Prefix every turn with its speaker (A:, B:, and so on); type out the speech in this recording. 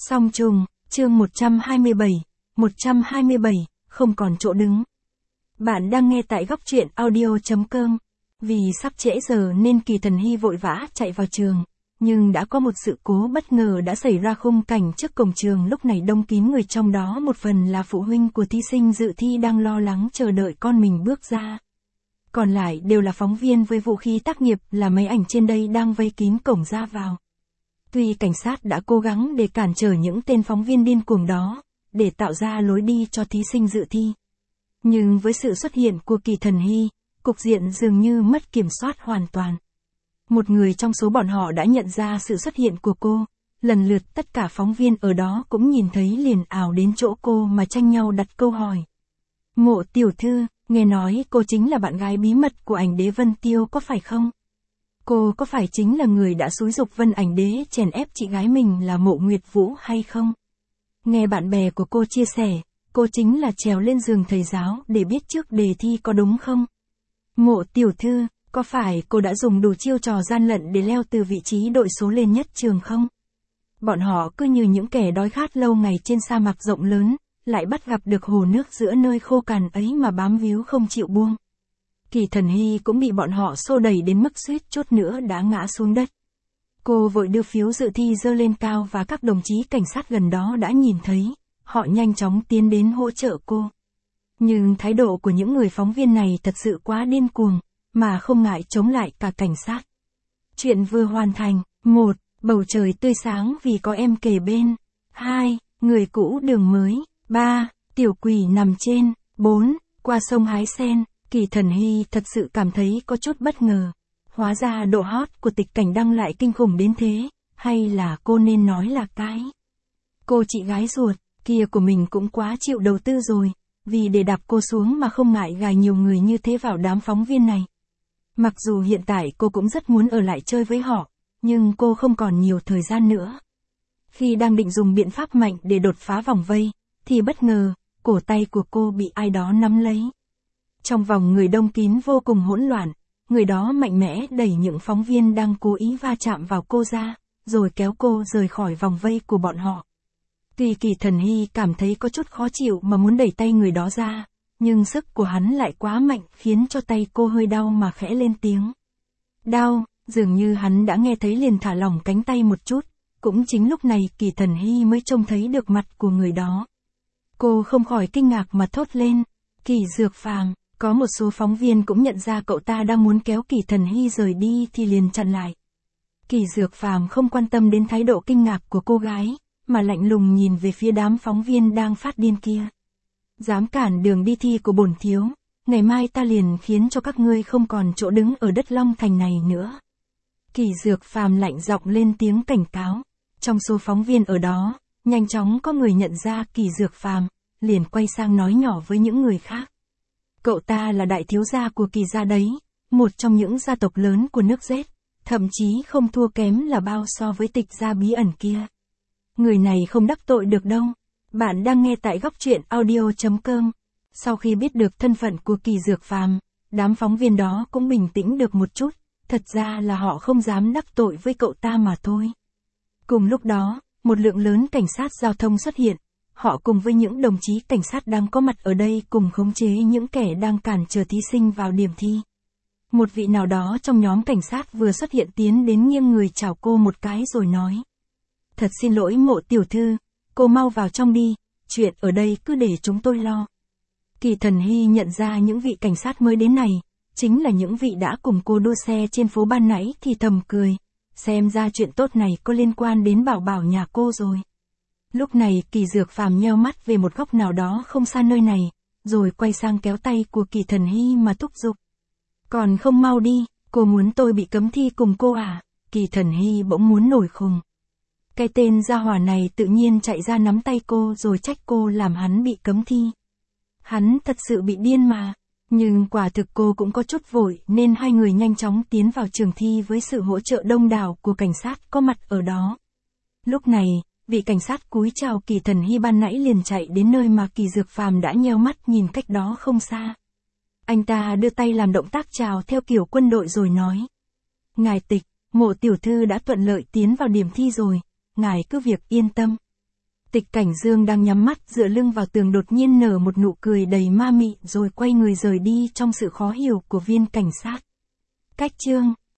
A: Song trùng, chương 127, 127, không còn chỗ đứng. Bạn đang nghe tại góc truyện audio.com. Vì sắp trễ giờ nên Kỳ Thần Hy vội vã chạy vào trường. Nhưng đã có một sự cố bất ngờ đã xảy ra. Khung cảnh trước cổng trường lúc này đông kín người, trong đó một phần là phụ huynh của thí sinh dự thi đang lo lắng chờ đợi con mình bước ra. Còn lại đều là phóng viên với vũ khí tác nghiệp là máy ảnh trên đây đang vây kín cổng ra vào. Tuy cảnh sát đã cố gắng để cản trở những tên phóng viên điên cuồng đó, để tạo ra lối đi cho thí sinh dự thi. Nhưng với sự xuất hiện của Kỳ Thần Hy, cục diện dường như mất kiểm soát hoàn toàn. Một người trong số bọn họ đã nhận ra sự xuất hiện của cô, lần lượt tất cả phóng viên ở đó cũng nhìn thấy liền ào đến chỗ cô mà tranh nhau đặt câu hỏi. Mộ tiểu thư, nghe nói cô chính là bạn gái bí mật của ảnh đế Vân Tiêu có phải không? Cô có phải chính là người đã xúi giục Vân ảnh đế chèn ép chị gái mình là Mộ Nguyệt Vũ hay không? Nghe bạn bè của cô chia sẻ, cô chính là trèo lên giường thầy giáo để biết trước đề thi có đúng không? Mộ tiểu thư, có phải cô đã dùng đủ chiêu trò gian lận để leo từ vị trí đội số lên nhất trường không? Bọn họ cứ như những kẻ đói khát lâu ngày trên sa mạc rộng lớn, lại bắt gặp được hồ nước giữa nơi khô cằn ấy mà bám víu không chịu buông. Kỳ Thần Hy cũng bị bọn họ xô đẩy đến mức suýt chút nữa đã ngã xuống đất. Cô vội đưa phiếu dự thi giơ lên cao và các đồng chí cảnh sát gần đó đã nhìn thấy, họ nhanh chóng tiến đến hỗ trợ cô. Nhưng thái độ của những người phóng viên này thật sự quá điên cuồng, mà không ngại chống lại cả cảnh sát. Chuyện vừa hoàn thành. 1. Bầu trời tươi sáng vì có em kề bên. 2. Người cũ đường mới. 3. Tiểu quỷ nằm trên. 4. Qua sông hái sen. Kỳ Thần Hy thật sự cảm thấy có chút bất ngờ. Hóa ra độ hot của Tịch Cảnh Đăng lại kinh khủng đến thế, hay là cô nên nói là cái cô chị gái ruột kia của mình cũng quá chịu đầu tư rồi, vì để đạp cô xuống mà không ngại gài nhiều người như thế vào đám phóng viên này. Mặc dù hiện tại cô cũng rất muốn ở lại chơi với họ, nhưng cô không còn nhiều thời gian nữa. Khi đang định dùng biện pháp mạnh để đột phá vòng vây, thì bất ngờ, cổ tay của cô bị ai đó nắm lấy. Trong vòng người đông kín vô cùng hỗn loạn, người đó mạnh mẽ đẩy những phóng viên đang cố ý va chạm vào cô ra, rồi kéo cô rời khỏi vòng vây của bọn họ. Tuy Kỳ Thần Hy cảm thấy có chút khó chịu mà muốn đẩy tay người đó ra, nhưng sức của hắn lại quá mạnh khiến cho tay cô hơi đau mà khẽ lên tiếng. Đau, dường như hắn đã nghe thấy liền thả lỏng cánh tay một chút, cũng chính lúc này Kỳ Thần Hy mới trông thấy được mặt của người đó. Cô không khỏi kinh ngạc mà thốt lên, Kỳ Dược Phàm. Có một số phóng viên cũng nhận ra cậu ta đang muốn kéo Kỳ Thần Hy rời đi thì liền chặn lại. Kỳ Dược Phàm không quan tâm đến thái độ kinh ngạc của cô gái, mà lạnh lùng nhìn về phía đám phóng viên đang phát điên kia. Dám cản đường đi thi của bổn thiếu, ngày mai ta liền khiến cho các ngươi không còn chỗ đứng ở đất Long Thành này nữa. Kỳ Dược Phàm lạnh giọng lên tiếng cảnh cáo. Trong số phóng viên ở đó, nhanh chóng có người nhận ra Kỳ Dược Phàm, liền quay sang nói nhỏ với những người khác. Cậu ta là đại thiếu gia của Kỳ gia đấy, một trong những gia tộc lớn của nước Z, thậm chí không thua kém là bao so với Tịch gia bí ẩn kia. Người này không đắc tội được đâu. Bạn đang nghe tại góc truyện audio.com. Sau khi biết được thân phận của Kỳ Dược Phàm, đám phóng viên đó cũng bình tĩnh được một chút, thật ra là họ không dám đắc tội với cậu ta mà thôi. Cùng lúc đó, một lượng lớn cảnh sát giao thông xuất hiện. Họ cùng với những đồng chí cảnh sát đang có mặt ở đây cùng khống chế những kẻ đang cản trở thí sinh vào điểm thi. Một vị nào đó trong nhóm cảnh sát vừa xuất hiện tiến đến nghiêng người chào cô một cái rồi nói. Thật xin lỗi Mộ tiểu thư, cô mau vào trong đi, chuyện ở đây cứ để chúng tôi lo. Kỳ Thần Hy nhận ra những vị cảnh sát mới đến này, chính là những vị đã cùng cô đua xe trên phố ban nãy thì thầm cười. Xem ra chuyện tốt này có liên quan đến Bảo Bảo nhà cô rồi. Lúc này Kỳ Dược Phàm nheo mắt về một góc nào đó không xa nơi này, rồi quay sang kéo tay của Kỳ Thần Hy mà thúc giục. Còn không mau đi, cô muốn tôi bị cấm thi cùng cô à? Kỳ Thần Hy bỗng muốn nổi khùng. Cái tên gia hỏa này tự nhiên chạy ra nắm tay cô rồi trách cô làm hắn bị cấm thi. Hắn thật sự bị điên mà. Nhưng quả thực cô cũng có chút vội nên hai người nhanh chóng tiến vào trường thi với sự hỗ trợ đông đảo của cảnh sát có mặt ở đó. Lúc này, vị cảnh sát cúi chào Kỳ Thần Hy ban nãy liền chạy đến nơi mà Kỳ Dược Phàm đã nheo mắt nhìn cách đó không xa. Anh ta đưa tay làm động tác chào theo kiểu quân đội rồi nói. Ngài Tịch, Mộ tiểu thư đã thuận lợi tiến vào điểm thi rồi, ngài cứ việc yên tâm. Tịch Cảnh Dương đang nhắm mắt dựa lưng vào tường đột nhiên nở một nụ cười đầy ma mị rồi quay người rời đi trong sự khó hiểu của viên cảnh sát. Cách chương